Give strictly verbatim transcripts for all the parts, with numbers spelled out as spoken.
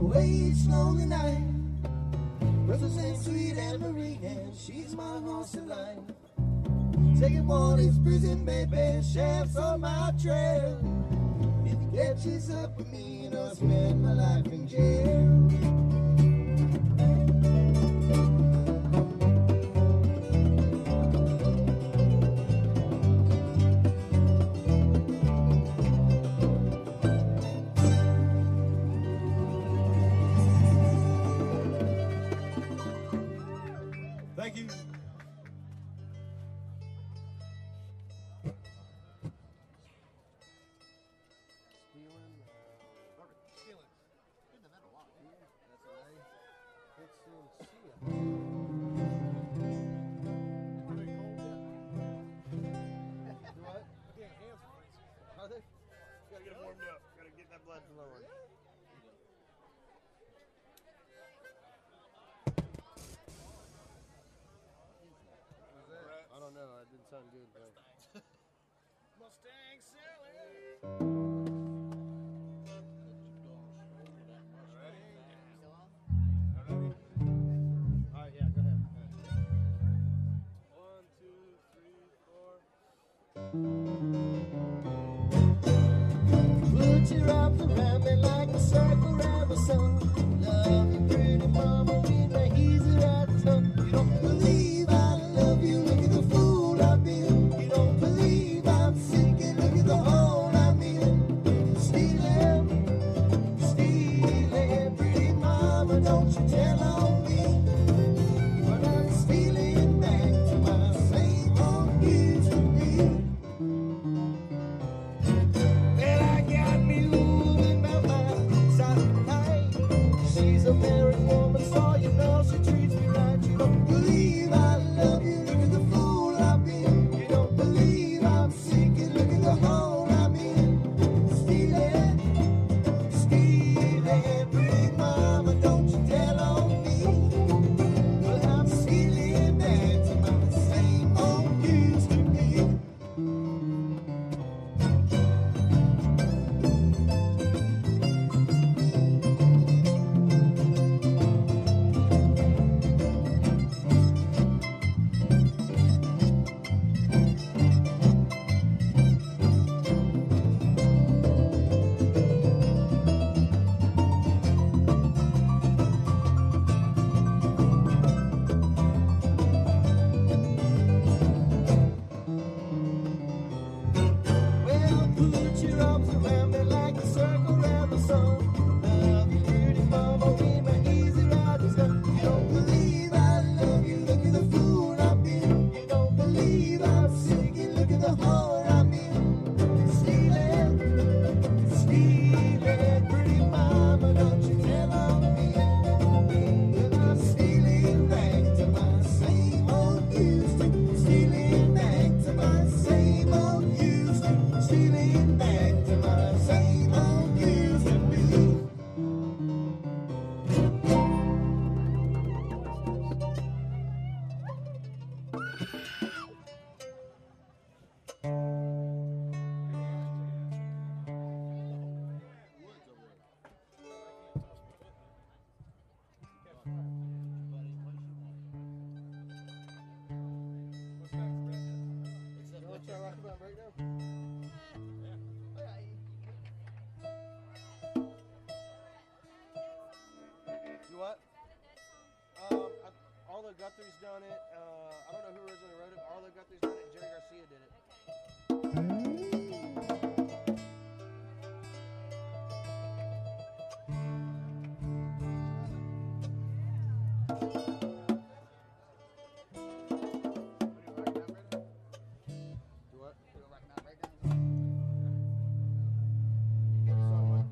way each lonely night. Brothers and sweet Anne Marie, and she's my horse and life. Taking warnings, prison, baby, sheriff's on my trail. If he catches up with me, and I'll spend my life in jail. Thank you. Gotta get them warmed up. Gotta get that blood flowing. I don't know. That didn't sound good, bro. Mustang Sally. All right, yeah, go ahead. One, two, three, four. Put your arms around me like a circle around the sun. Love you, pretty mama, with my easy right tongue. You don't believe I love you, look at the fool I've been. You don't believe I'm sinking, look at the hole I'm in. Stealing, stealing, pretty mama, don't you tell on me. But I'm stealing back to my same old used to be. Well, I got me moving by my side of night. She's a married woman, so you know she treats me right. You don't believe I love you, look at the fool I've been. You don't believe I'm sinking, look at the hole I'm in. Stealing, stealing, pretty mama, don't you tell on me. Well, I'm stealing back to my same old used to be. Well, put your arms around me like a circle around the sun. Love you, pretty mama, with my easy rider's gun. You don't believe I love you, look at the fool I've been. You don't believe I'm sinking, look at the hole I'm in. Stealing, stealing, pretty mama, don't you tell on me. Well, I'm stealing back to my same old used to. Stealing back to my same old used to. Stealing back to my same old used to be. You what? Um, I, Arlo Guthrie's done it. Uh, I don't know who originally wrote it. Arlo Guthrie's done it. And Jerry Garcia did it. Do what? Get the song, what?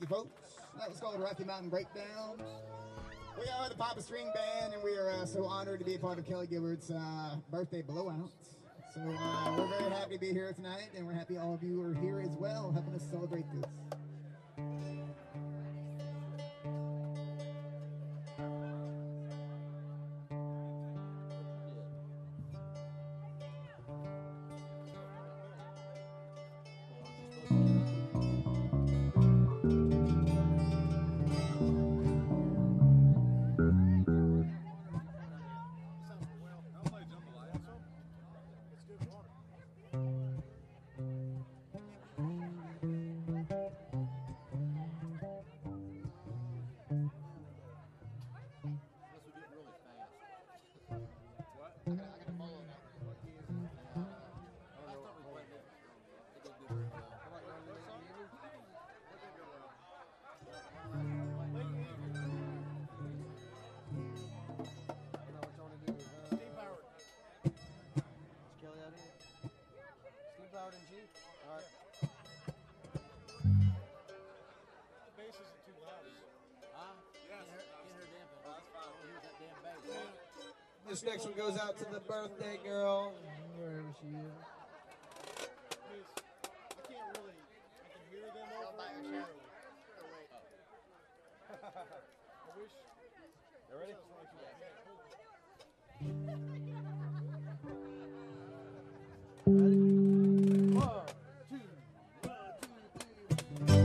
you, folks. That was called Rocky Mountain Breakdown. We are the Papa String Band, and we are uh, so honored to be a part of Kelly Gilbert's uh, birthday blowout. So uh, we're very happy to be here tonight, and we're happy all of you are here as well, helping us celebrate this. This next one goes out to the birthday girl, wherever she is. I can't really, I can hear them over. I wish. You ready? Ready? One, two, one, two,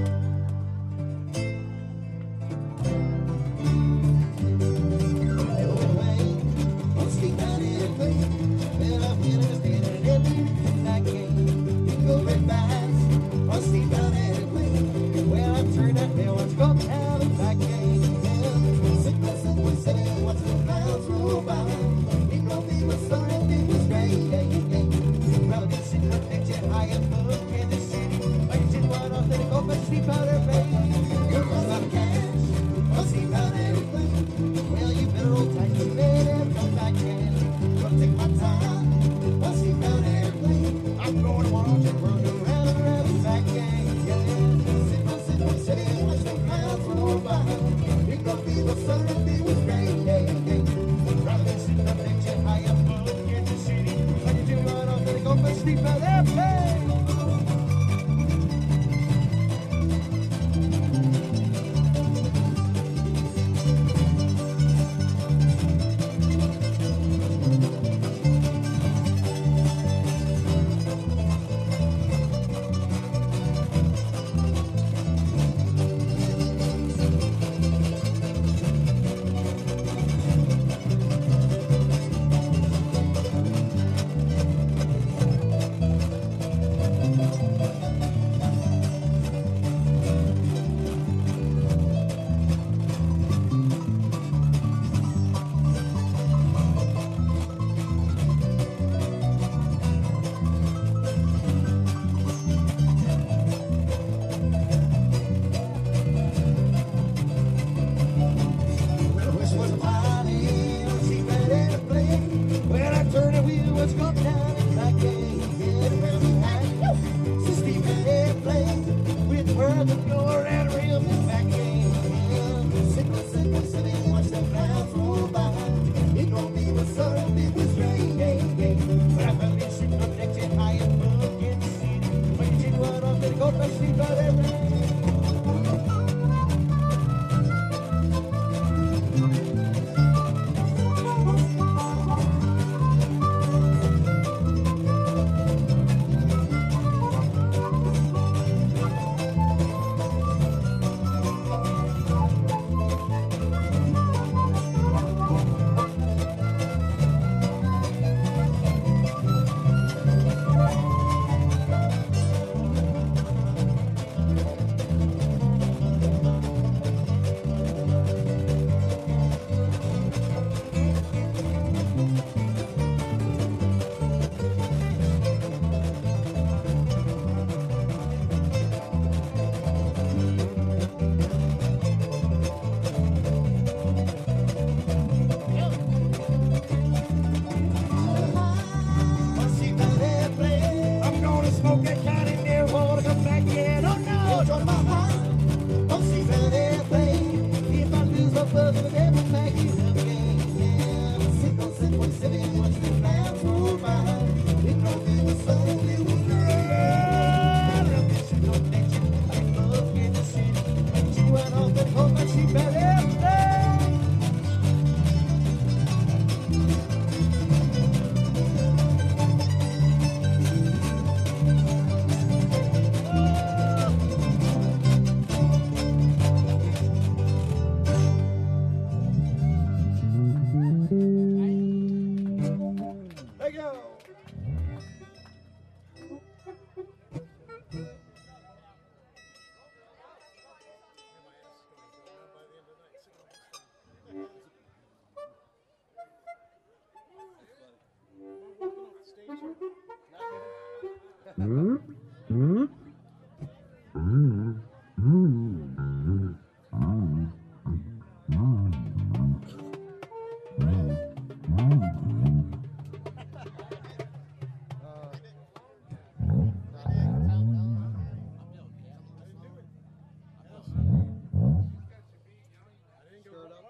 Stir it up.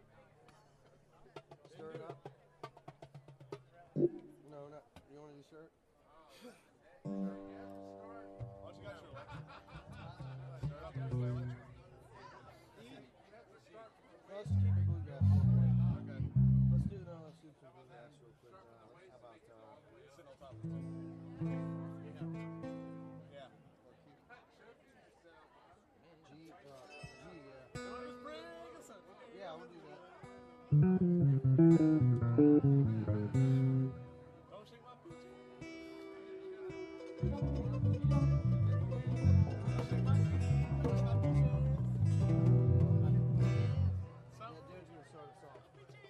Stir it up. No, not. You want to do shirt? Let's keep it bluegrass. Okay. Let's do no. Let's do some bluegrass real quick. Uh, how about uh? Sit on top of it. Yeah. G. Uh, G. Yeah. Yeah, we'll do that. Don't shake my poochie. Yeah, Jared's gonna start us off.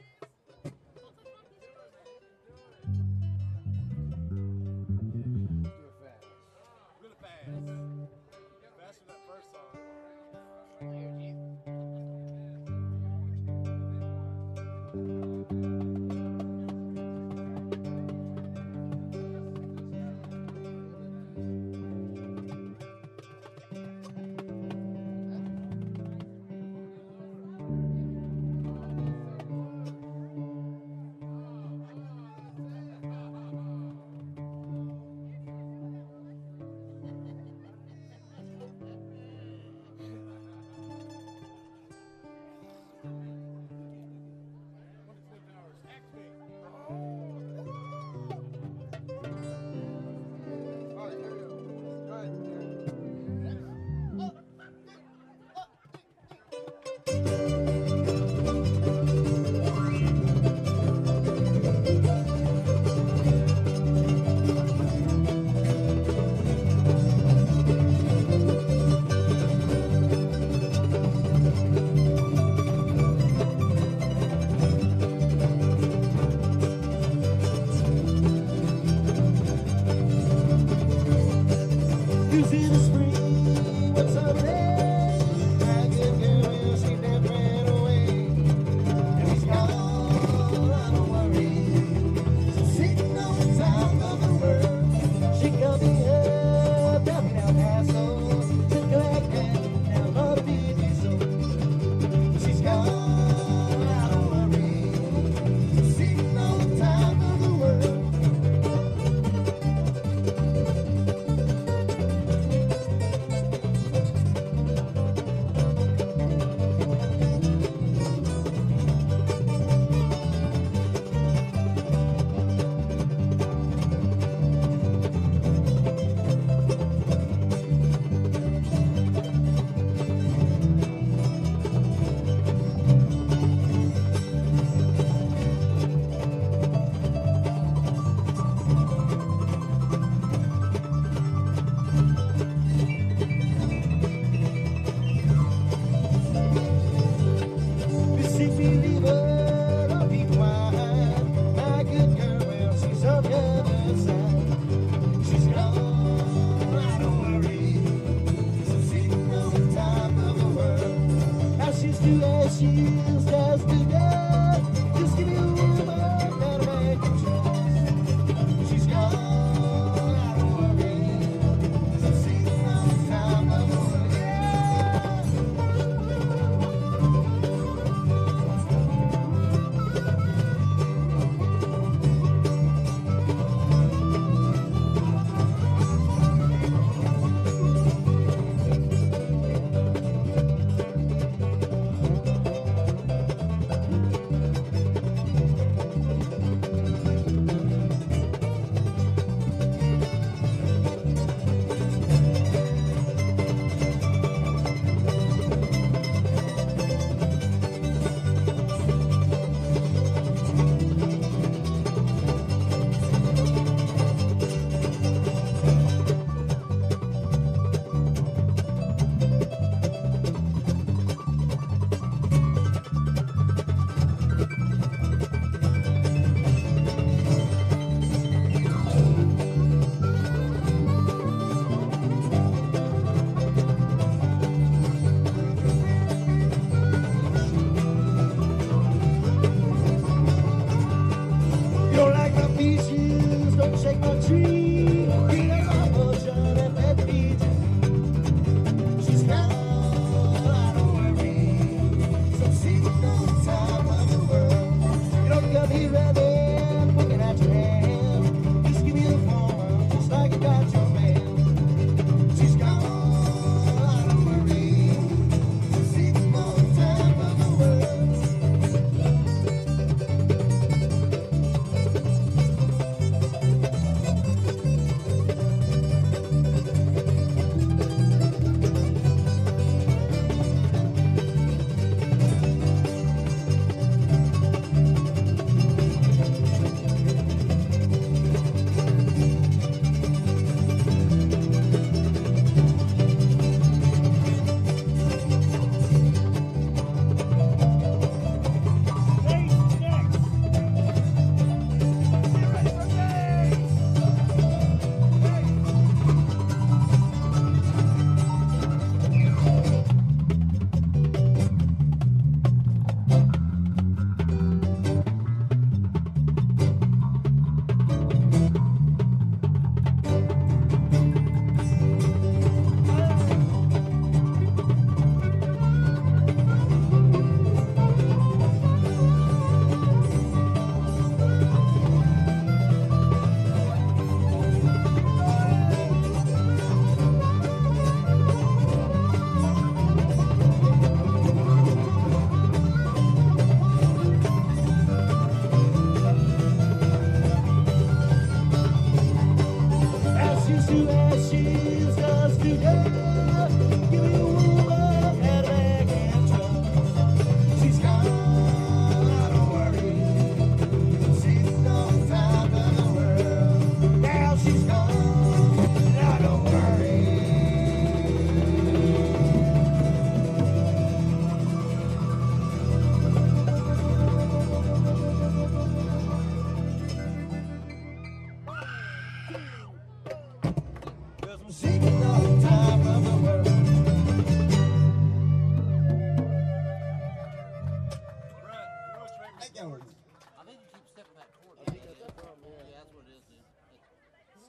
Do it fast. Really fast. Faster than that first song. Here, Keith.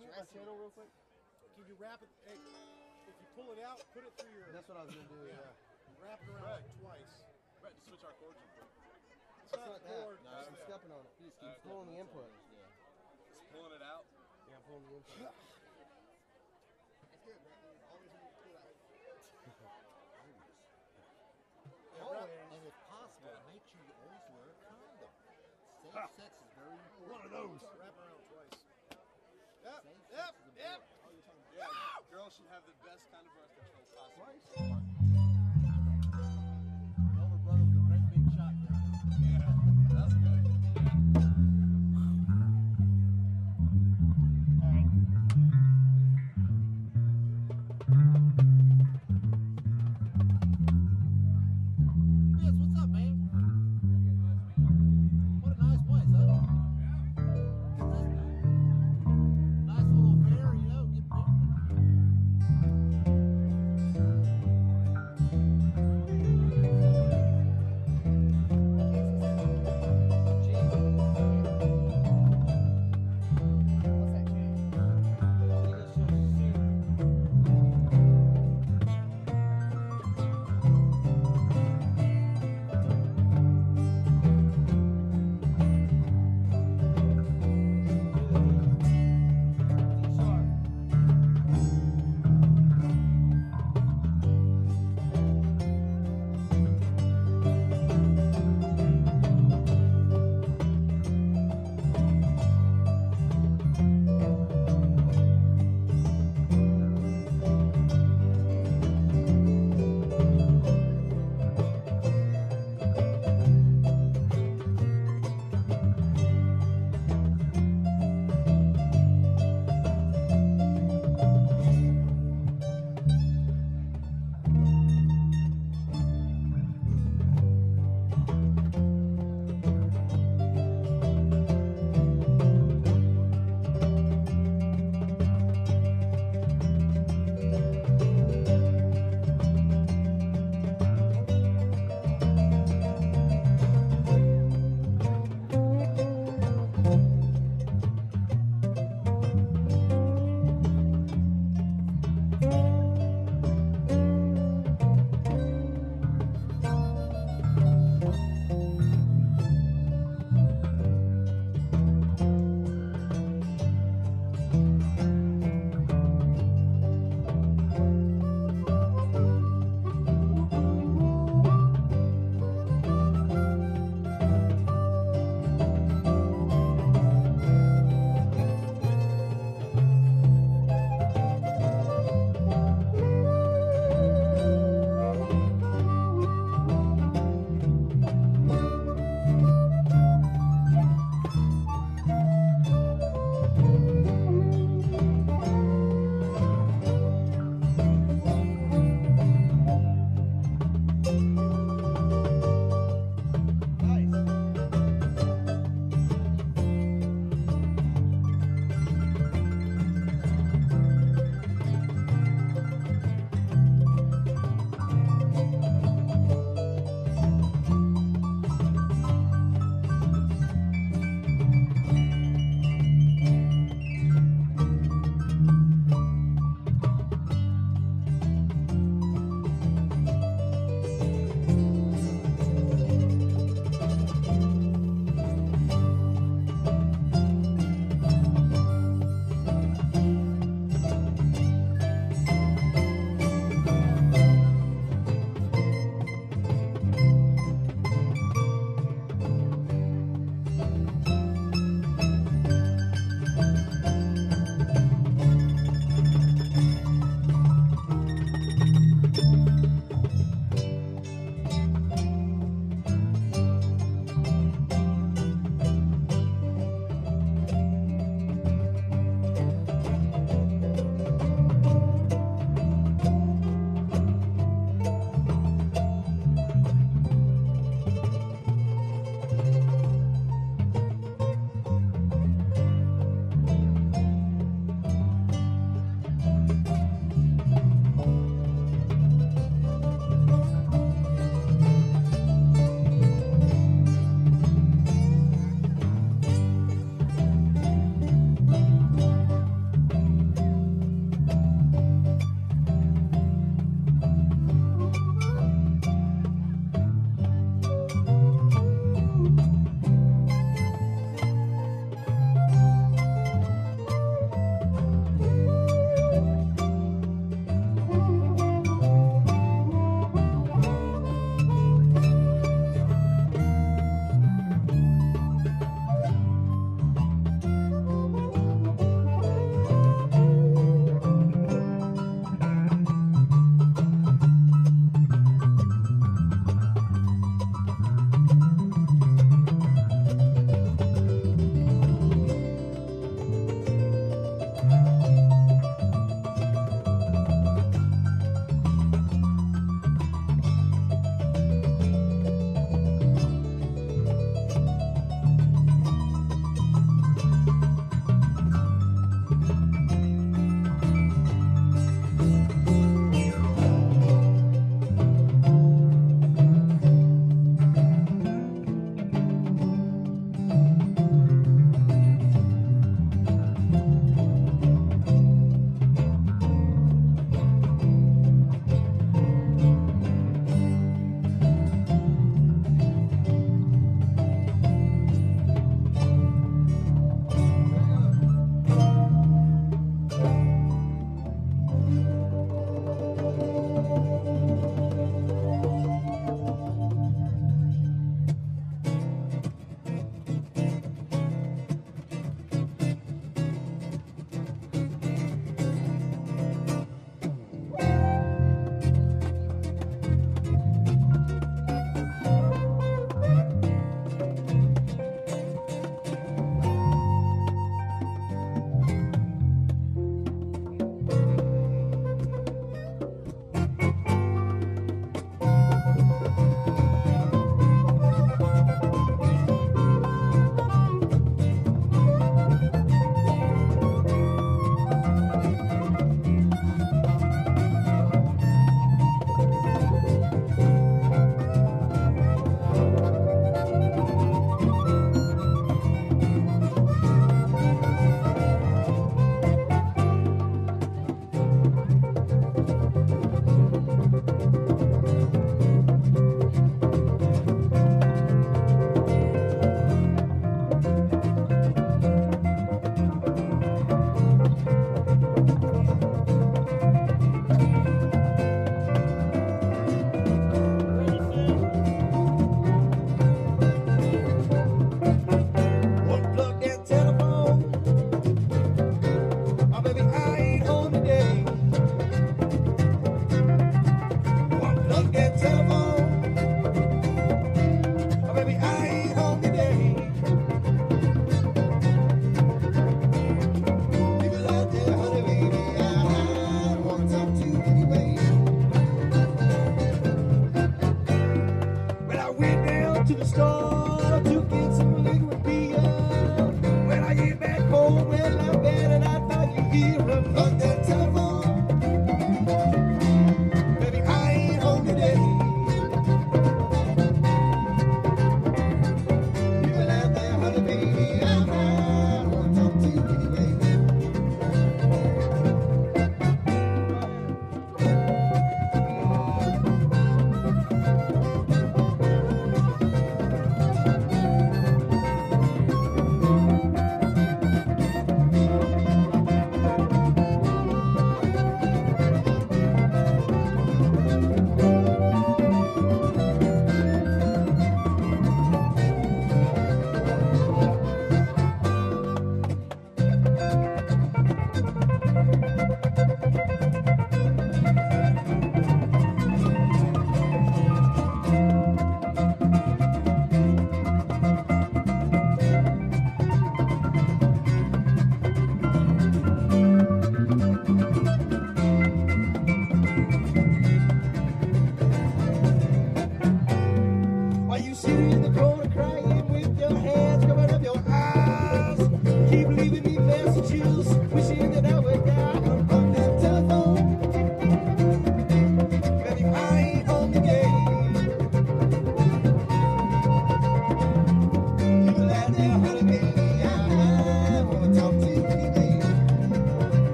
move my channel real quick? Can you wrap it? Hey, if you pull it out, put it through your. That's what I was gonna do. Yeah. Wrap it around like twice. Right, to switch our chords real quick. It's It's not not a that. chord. No, I'm okay. stepping on it. You just keep Okay. pulling the input. Just pulling it out. Yeah, I'm pulling the input. That's good, man. Always need to pull that. Always. And if possible, make sure you always wear a condom. Safe Ha. sex is very important. One of those. Wrap around twice. Yep. Safe Yep. sex is Yep. important. Yeah, girls should have the best kind of birth control possible. Elder brother with a great big shotgun. Yeah, that's good. Yes, what's up, man? What a nice place, huh? Nice little fair, you know, get Jim,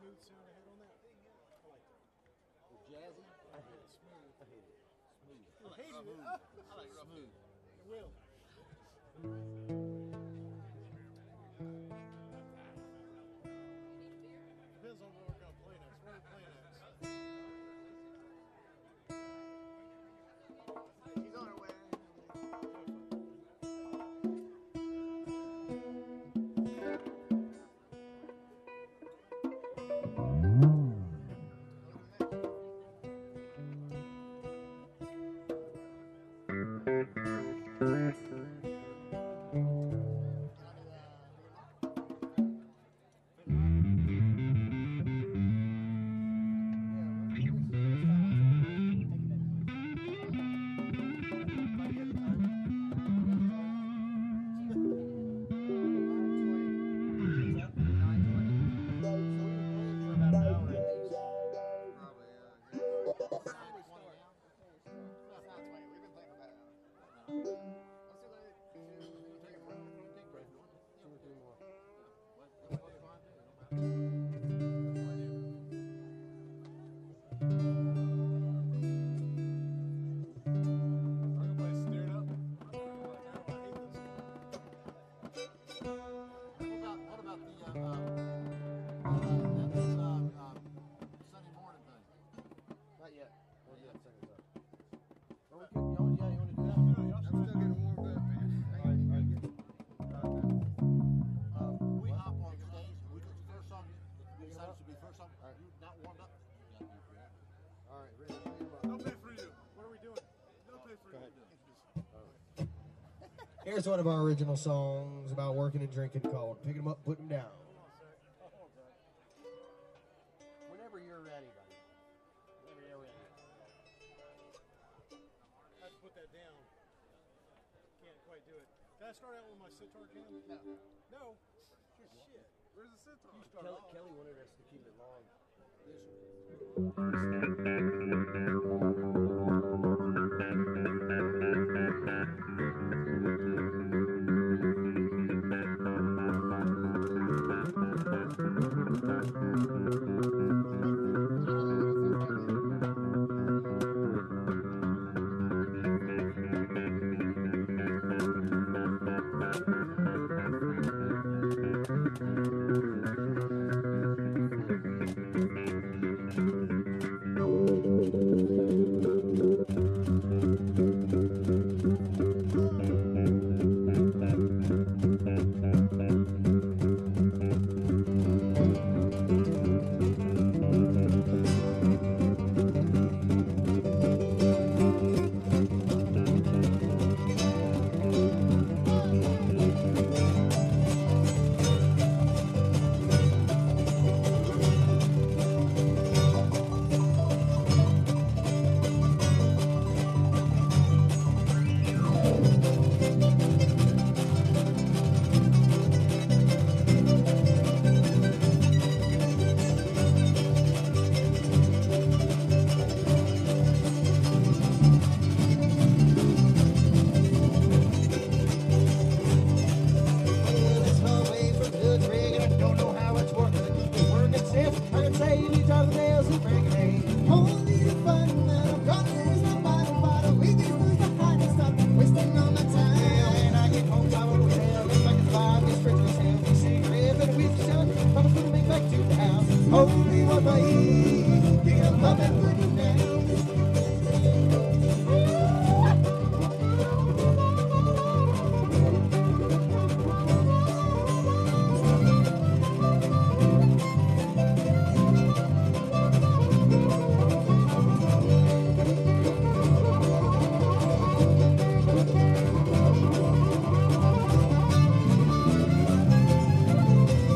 smooth sound ahead on that? I like that. Jazzy. I hate it. Smooth. I hate it. Smooth. You hated it. I like rough. Smooth. It will. Depends on what we're going to play next. What are we playing next? He's on her way. Everybody's stared up. What about, what about the, uh, uh, uh, that was, uh, uh, Sunday morning thing? Not yet. We'll do that second time. Or we could, y'all, yeah, you want to do that? I'm still getting warmed up, man. Alright, alright, good. Uh, we hop on stage, we do the first song, you decided to be the first song, Alright. you not warmed up? You gotta do that. Alright, ready, ready, No pay for you. What are we doing? No pay for Go you. ahead. Here's one of our original songs about working and drinking called Pick 'em Up, Put 'em Down. Whenever you're ready, buddy. Whenever you're ready. I have to put that down. Can't quite do it. Can I start out with my sitar can? No. No? Shit. Where's the sitar? Kelly, Kelly wanted us to keep it long. It's my way for good rig, and I don't know how it's working. I keep it working stiff. I can say each other nails and break it. Only the fun that I'm gonna lose my body, body. We can lose the high and stop wasting all my time. When I get home, I will tell if I can find me straight to his hand. We cigarette and a whiskey shot. I'm gonna make back to the house. Only what I eat. Pick 'em up and put 'em down.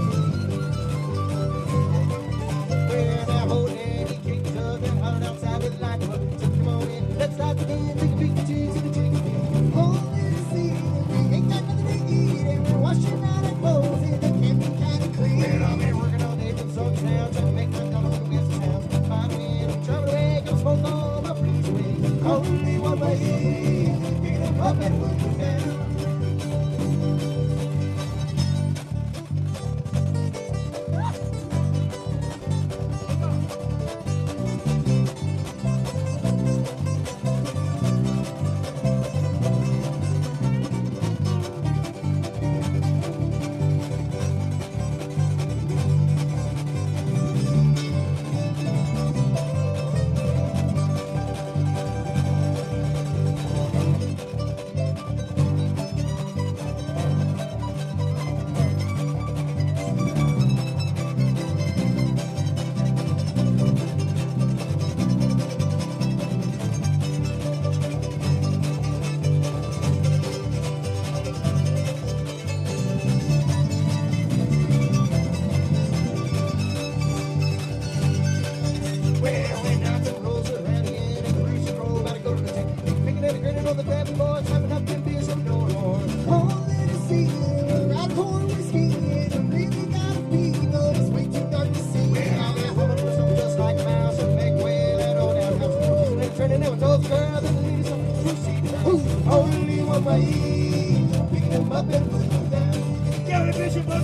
We're now holding any king tug and hunt outside with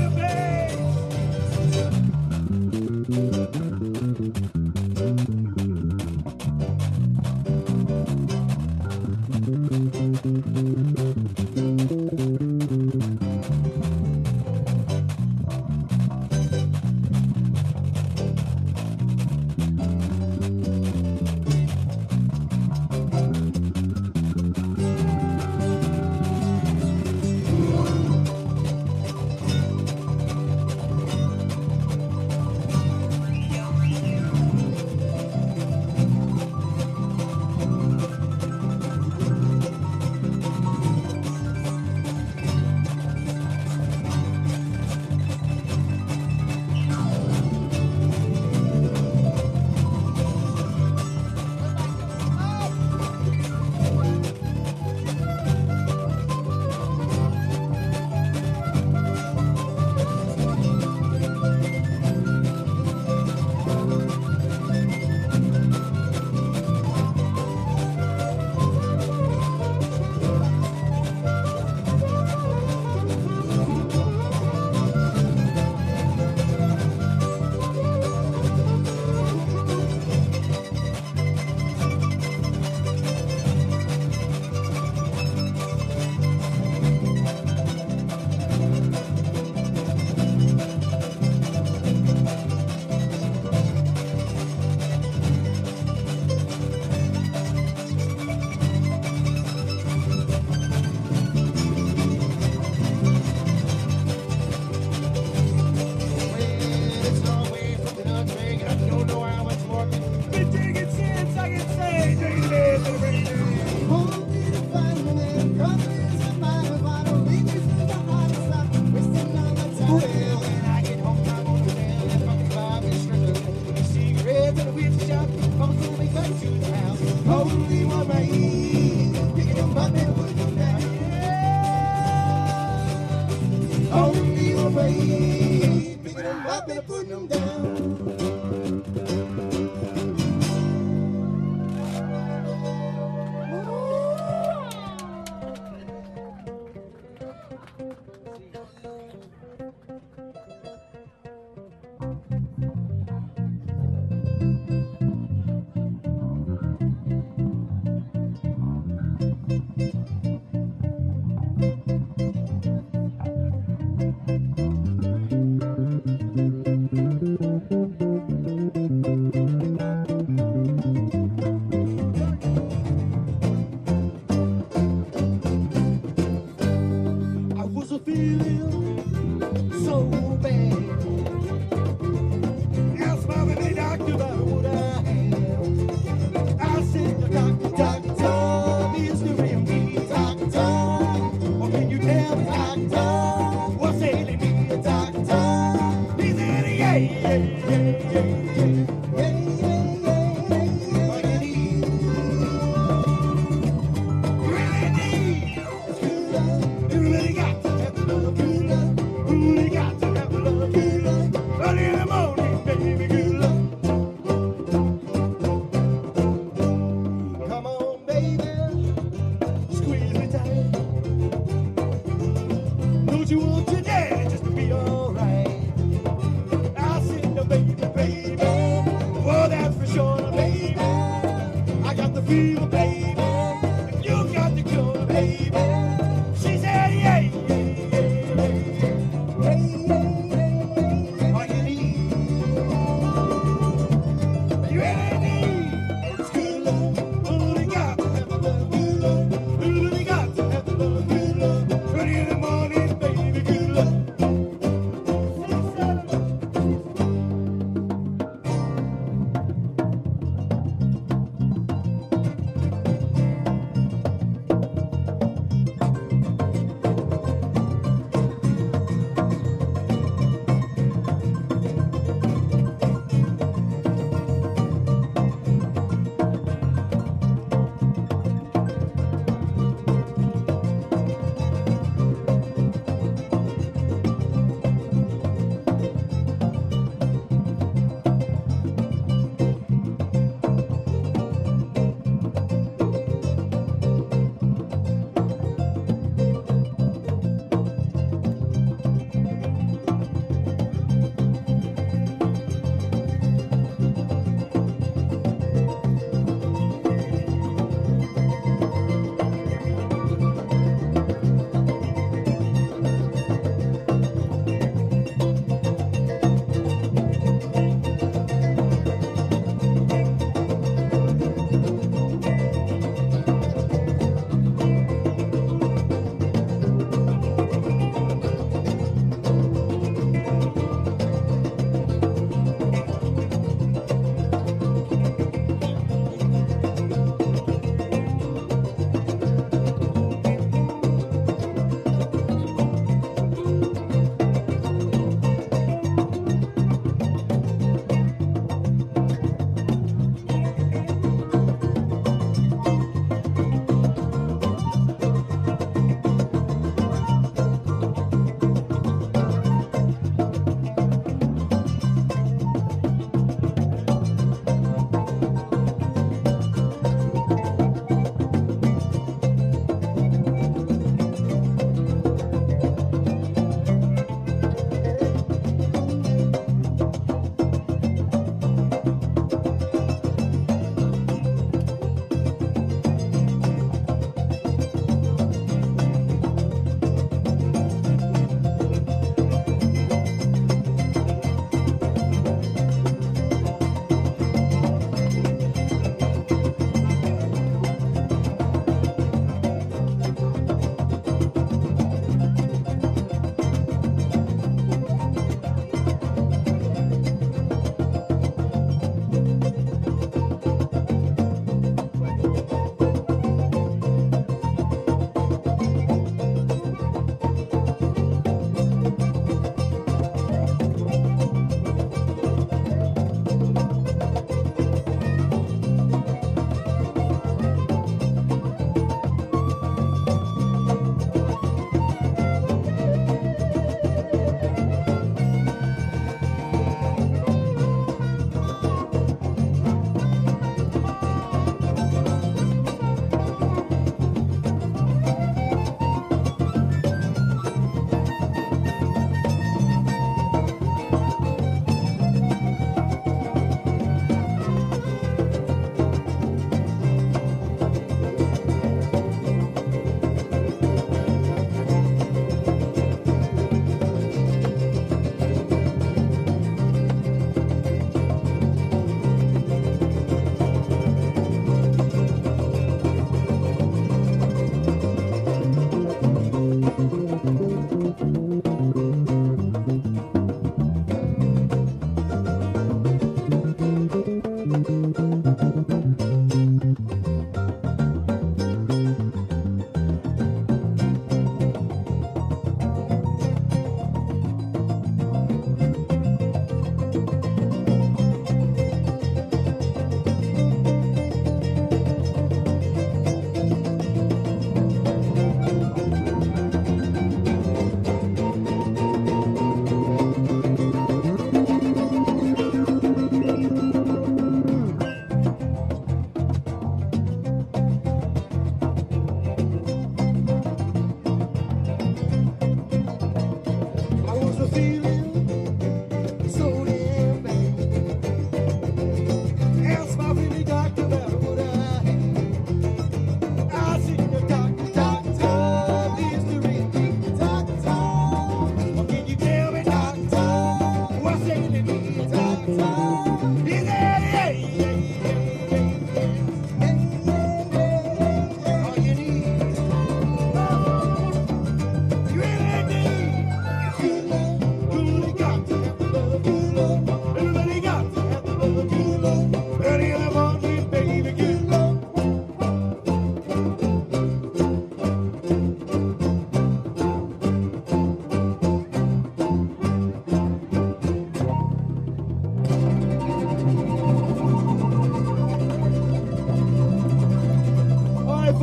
Just to be alright. I said, no, baby, baby.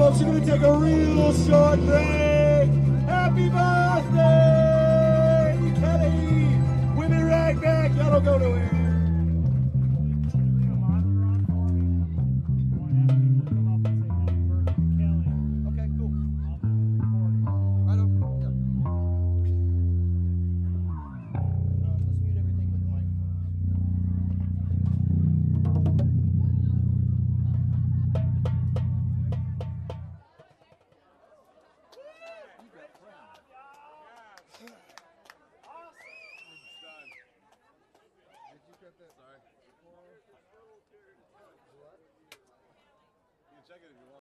folks, we're going to take a real short break. Happy birthday, Kelly! Women right back. Y'all don't go nowhere. Okay, cool. Right over. Yeah. Uh, let's mute everything but the Sorry. You can check it if you want.